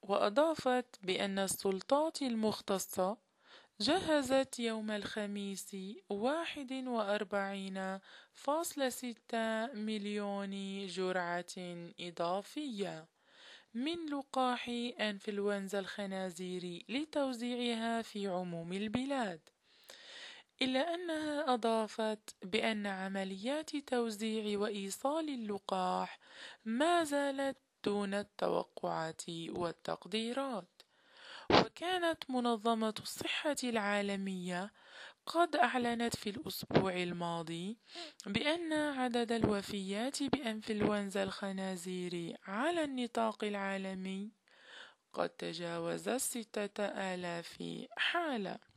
وأضافت بأن السلطات المختصة جهزت يوم الخميس 41.6 مليون جرعة إضافية من لقاح أنفلونزا الخنازير لتوزيعها في عموم البلاد، إلا أنها أضافت بأن عمليات توزيع وإيصال اللقاح ما زالت دون التوقعات والتقديرات. وكانت منظمة الصحة العالمية قد أعلنت في الأسبوع الماضي بأن عدد الوفيات بإنفلونزا الخنازير على النطاق العالمي قد تجاوز 6000 حالة.